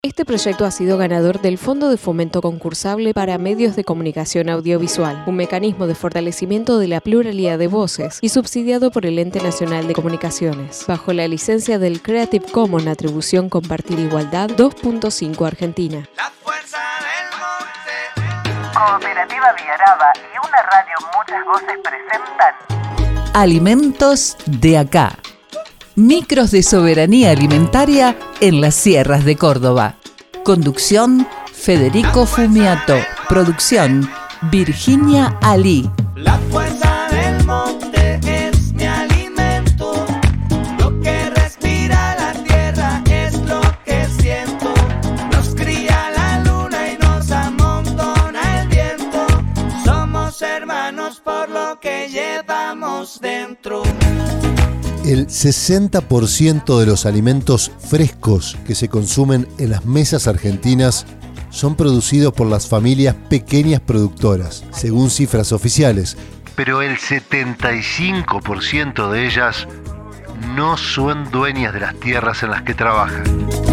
Este proyecto ha sido ganador del Fondo de Fomento Concursable para Medios de Comunicación Audiovisual, un mecanismo de fortalecimiento de la pluralidad de voces y subsidiado por el Ente Nacional de Comunicaciones, bajo la licencia del Creative Commons Atribución Compartir Igualdad 2.5 Argentina. La fuerza del monte. Cooperativa Villaraba y una radio Muchas Voces presentan Alimentos de acá. Micros de soberanía alimentaria en las sierras de Córdoba. Conducción, Federico Fumiato. Producción, Virginia Ali. La fuerza del monte es mi alimento. Lo que respira la tierra es lo que siento. Nos cría la luna y nos amontona el viento. Somos hermanos por lo que llevamos dentro. El 60% de los alimentos frescos que se consumen en las mesas argentinas son producidos por las familias pequeñas productoras, según cifras oficiales. Pero el 75% de ellas no son dueñas de las tierras en las que trabajan.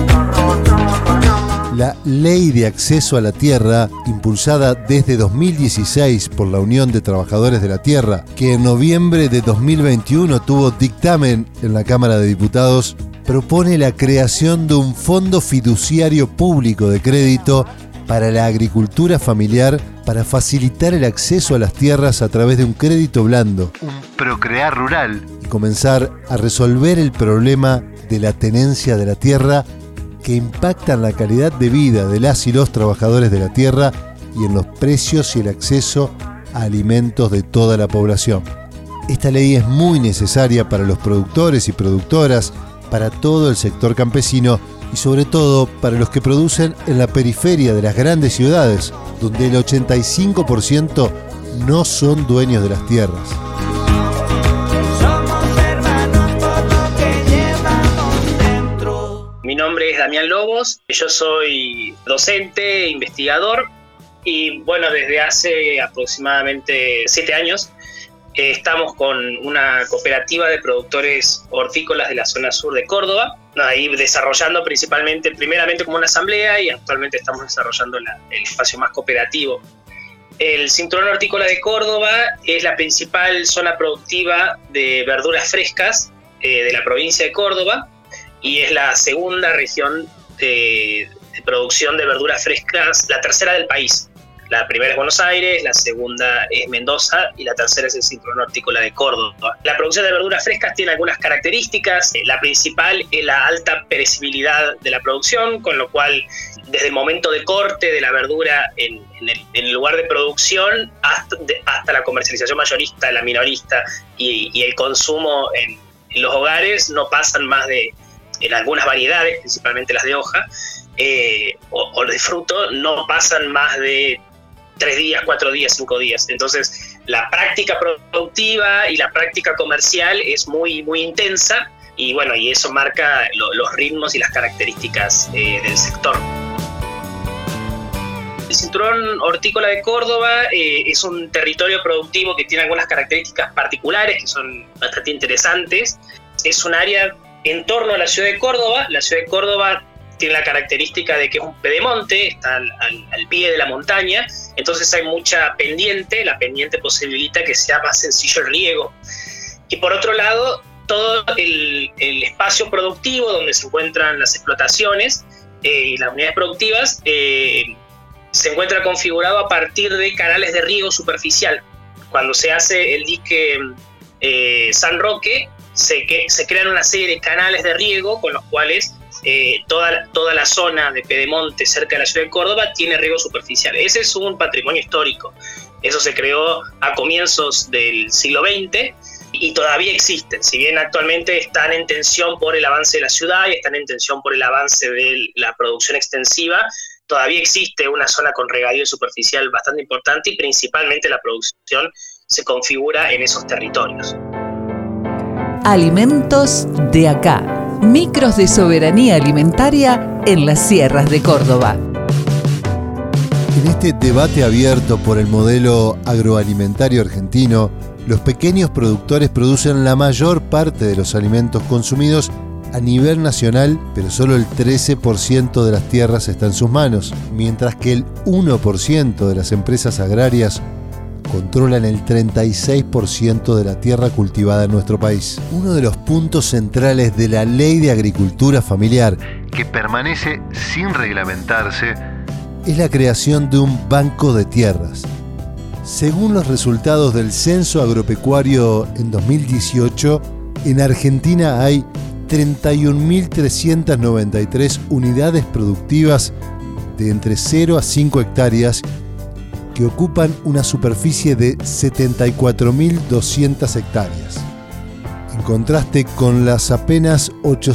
La Ley de Acceso a la Tierra, impulsada desde 2016 por la Unión de Trabajadores de la Tierra, que en noviembre de 2021 tuvo dictamen en la Cámara de Diputados, propone la creación de un fondo fiduciario público de crédito para la agricultura familiar para facilitar el acceso a las tierras a través de un crédito blando, un procrear rural, y comenzar a resolver el problema de la tenencia de la tierra que impactan la calidad de vida de las y los trabajadores de la tierra y en los precios y el acceso a alimentos de toda la población. Esta ley es muy necesaria para los productores y productoras, para todo el sector campesino y sobre todo para los que producen en la periferia de las grandes ciudades, donde el 85% no son dueños de las tierras. Mi nombre es Damián Lobos, yo soy docente, investigador y bueno, desde hace aproximadamente 7 años estamos con una cooperativa de productores hortícolas de la zona sur de Córdoba, ahí desarrollando primeramente como una asamblea y actualmente estamos desarrollando el espacio más cooperativo. El Cinturón Hortícola de Córdoba es la principal zona productiva de verduras frescas de la provincia de Córdoba, y es la segunda región de producción de verduras frescas, la tercera del país. La primera es Buenos Aires, la segunda es Mendoza y la tercera es el Cinturón Hortícola de Córdoba. La producción de verduras frescas tiene algunas características. La principal es la alta perecibilidad de la producción, con lo cual desde el momento de corte de la verdura en el lugar de producción hasta la comercialización mayorista, la minorista y el consumo en los hogares no pasan más de, en algunas variedades, principalmente las de hoja, o de fruto, no pasan más de 3 días, 4 días, 5 días. Entonces, la práctica productiva y la práctica comercial es muy, muy intensa y bueno, y eso marca los ritmos y las características del sector. El Cinturón Hortícola de Córdoba es un territorio productivo que tiene algunas características particulares que son bastante interesantes. Es un área en torno a la ciudad de Córdoba. La ciudad de Córdoba tiene la característica de que es un pedemonte, está al pie de la montaña, entonces hay mucha pendiente, la pendiente posibilita que sea más sencillo el riego. Y por otro lado, todo el espacio productivo donde se encuentran las explotaciones y las unidades productivas se encuentra configurado a partir de canales de riego superficial. Cuando se hace el dique San Roque, se crean una serie de canales de riego con los cuales toda la zona de pedemonte cerca de la ciudad de Córdoba tiene riego superficial. Ese es un patrimonio histórico. Eso se creó a comienzos del siglo XX y todavía existen. Si bien actualmente están en tensión por el avance de la ciudad y están en tensión por el avance de la producción extensiva, todavía existe una zona con regadío superficial bastante importante y principalmente la producción se configura en esos territorios. Alimentos de acá. Micros de soberanía alimentaria en las sierras de Córdoba. En este debate abierto por el modelo agroalimentario argentino, los pequeños productores producen la mayor parte de los alimentos consumidos a nivel nacional, pero solo el 13% de las tierras está en sus manos, mientras que el 1% de las empresas agrarias controlan el 36% de la tierra cultivada en nuestro país. Uno de los puntos centrales de la Ley de Agricultura Familiar, que permanece sin reglamentarse, es la creación de un banco de tierras. Según los resultados del Censo Agropecuario en 2018, en Argentina hay 31.393 unidades productivas de entre 0 a 5 hectáreas que ocupan una superficie de 74.200 hectáreas. En contraste con las apenas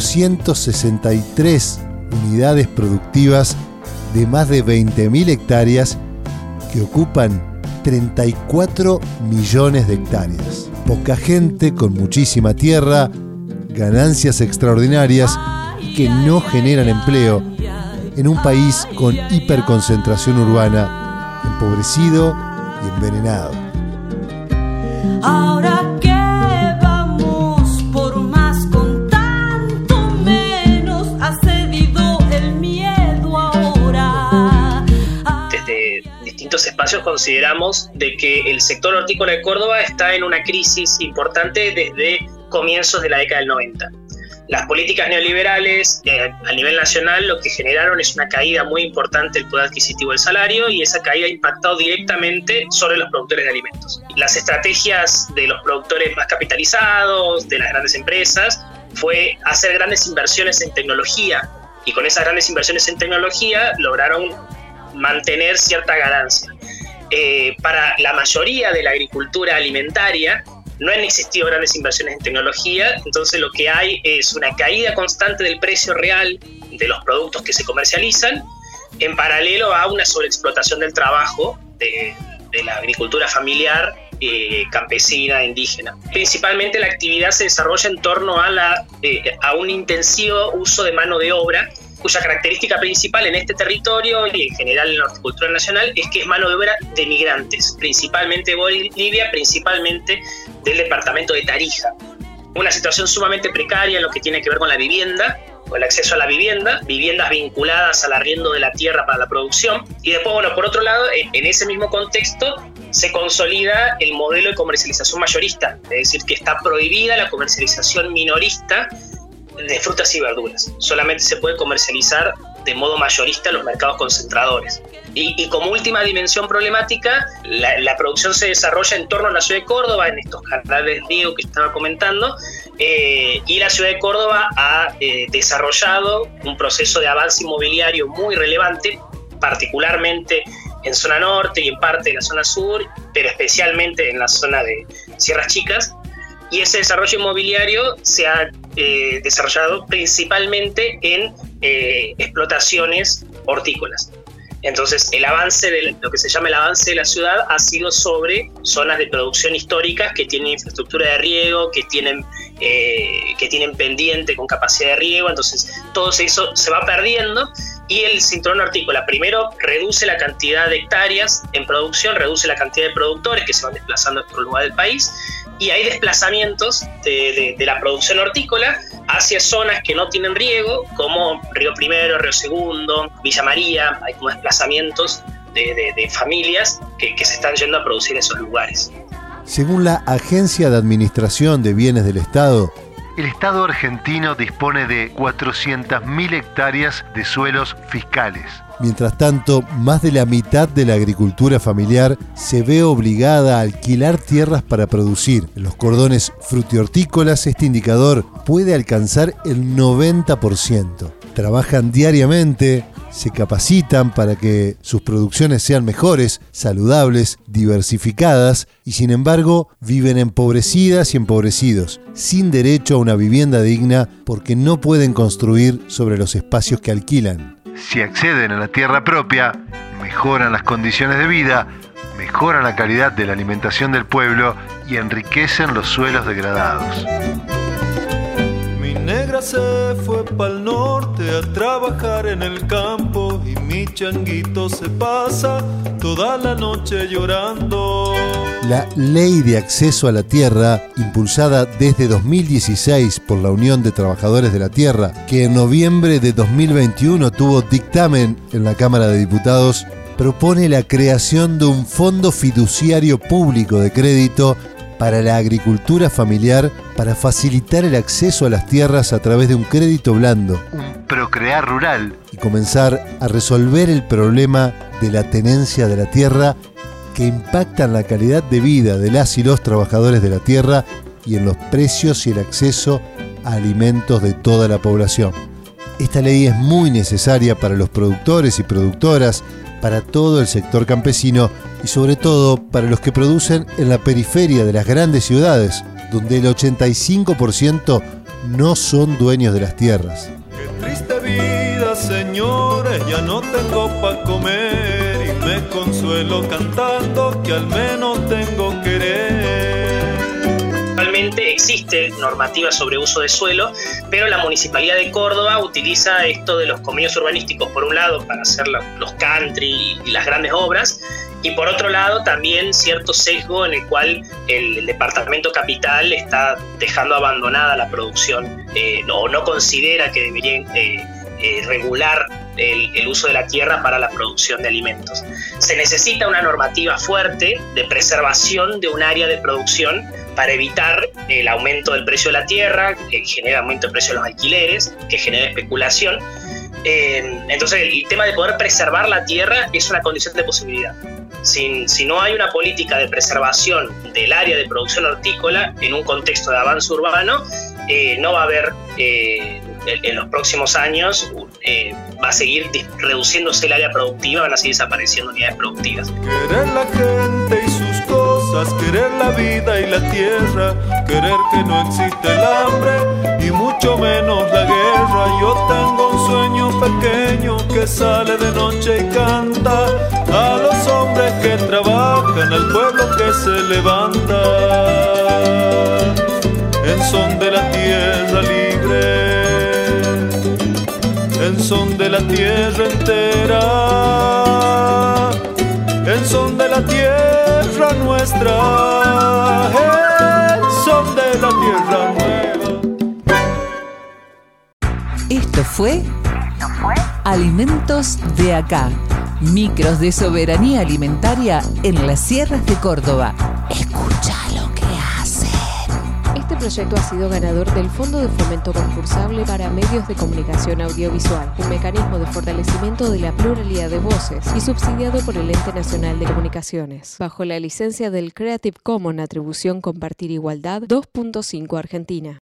863 unidades productivas de más de 20.000 hectáreas que ocupan 34 millones de hectáreas. Poca gente con muchísima tierra, ganancias extraordinarias y que no generan empleo en un país con hiperconcentración urbana, empobrecido y envenenado. Ahora que vamos por más con tanto menos, ha cedido el miedo ahora. Desde distintos espacios consideramos de que el sector hortícola de Córdoba está en una crisis importante desde comienzos de la década del 90. Las políticas neoliberales a nivel nacional lo que generaron es una caída muy importante del poder adquisitivo del salario, y esa caída ha impactado directamente sobre los productores de alimentos. Las estrategias de los productores más capitalizados, de las grandes empresas, fue hacer grandes inversiones en tecnología, y con esas grandes inversiones en tecnología lograron mantener cierta ganancia. Para la mayoría de la agricultura alimentaria no han existido grandes inversiones en tecnología, entonces lo que hay es una caída constante del precio real de los productos que se comercializan, en paralelo a una sobreexplotación del trabajo de la agricultura familiar, campesina, indígena. Principalmente la actividad se desarrolla en torno a un intensivo uso de mano de obra, cuya característica principal en este territorio y en general en la horticultura nacional es que es mano de obra de migrantes, principalmente de Bolivia, principalmente del departamento de Tarija. Una situación sumamente precaria en lo que tiene que ver con la vivienda, o el acceso a la vivienda, viviendas vinculadas al arriendo de la tierra para la producción. Y después, bueno, por otro lado, en ese mismo contexto se consolida el modelo de comercialización mayorista, es decir, que está prohibida la comercialización minorista de frutas y verduras. Solamente se puede comercializar de modo mayorista en los mercados concentradores. Y como última dimensión problemática, la producción se desarrolla en torno a la ciudad de Córdoba, en estos canales de riego que estaba comentando, y la ciudad de Córdoba ha desarrollado un proceso de avance inmobiliario muy relevante, particularmente en zona norte y en parte de la zona sur, pero especialmente en la zona de Sierras Chicas. Y ese desarrollo inmobiliario se ha desarrollado principalmente en explotaciones hortícolas. Entonces, el avance de lo que se llama el avance de la ciudad ha sido sobre zonas de producción históricas que tienen infraestructura de riego, que tienen pendiente con capacidad de riego. Entonces, todo eso se va perdiendo, y el cinturón hortícola primero reduce la cantidad de hectáreas en producción, reduce la cantidad de productores que se van desplazando a otro lugar del país, y hay desplazamientos de la producción hortícola hacia zonas que no tienen riego, como Río Primero, Río Segundo, Villa María. Hay como desplazamientos de familias que se están yendo a producir en esos lugares. Según la Agencia de Administración de Bienes del Estado, el Estado argentino dispone de 400.000 hectáreas de suelos fiscales. Mientras tanto, más de la mitad de la agricultura familiar se ve obligada a alquilar tierras para producir. En los cordones frutihortícolas, este indicador puede alcanzar el 90%. Trabajan diariamente, se capacitan para que sus producciones sean mejores, saludables, diversificadas, y sin embargo viven empobrecidas y empobrecidos, sin derecho a una vivienda digna porque no pueden construir sobre los espacios que alquilan. Si acceden a la tierra propia, mejoran las condiciones de vida, mejoran la calidad de la alimentación del pueblo y enriquecen los suelos degradados. Mi negra se fue pa'l norte a trabajar en el campo, y mi changuito se pasa toda la noche llorando. La Ley de Acceso a la Tierra, impulsada desde 2016 por la Unión de Trabajadores de la Tierra, que en noviembre de 2021 tuvo dictamen en la Cámara de Diputados, propone la creación de un fondo fiduciario público de crédito para la agricultura familiar para facilitar el acceso a las tierras a través de un crédito blando, un procrear rural, y comenzar a resolver el problema de la tenencia de la tierra que impacta en la calidad de vida de las y los trabajadores de la tierra y en los precios y el acceso a alimentos de toda la población. Esta ley es muy necesaria para los productores y productoras, para todo el sector campesino y sobre todo para los que producen en la periferia de las grandes ciudades, donde el 85% no son dueños de las tierras. Qué triste vida, señores, ya no tengo pa' comer y me consuelo cantando que al menos tengo querer. Actualmente existe normativa sobre uso de suelo, pero la Municipalidad de Córdoba utiliza esto de los convenios urbanísticos, por un lado, para hacer los country y las grandes obras, y por otro lado también cierto sesgo en el cual el Departamento Capital está dejando abandonada la producción, o no considera que debería regular el uso de la tierra para la producción de alimentos. Se necesita una normativa fuerte de preservación de un área de producción para evitar el aumento del precio de la tierra, que genera aumento del precio de los alquileres, que genera especulación. Entonces el tema de poder preservar la tierra es una condición de posibilidad. Si no hay una política de preservación del área de producción hortícola en un contexto de avance urbano, no va a haber en los próximos años, va a seguir reduciéndose el área productiva, van a seguir desapareciendo unidades productivas. Querer la gente y sus cosas, querer la vida y la tierra, querer que no existe el hambre y mucho menos la guerra. Yo tengo un sueño pequeño que sale de noche y canta a los hombres que trabajan, al pueblo que se levanta en son de la tierra libre, en son de la tierra entera, en son de la tierra nuestra, en son de la tierra nueva. Esto fue Alimentos de Acá, micros de soberanía alimentaria en las sierras de Córdoba. Escucha lo que hacen. Este proyecto ha sido ganador del Fondo de Fomento Concursable para Medios de Comunicación Audiovisual, un mecanismo de fortalecimiento de la pluralidad de voces y subsidiado por el Ente Nacional de Comunicaciones, bajo la licencia del Creative Commons Atribución Compartir Igualdad 2.5 Argentina.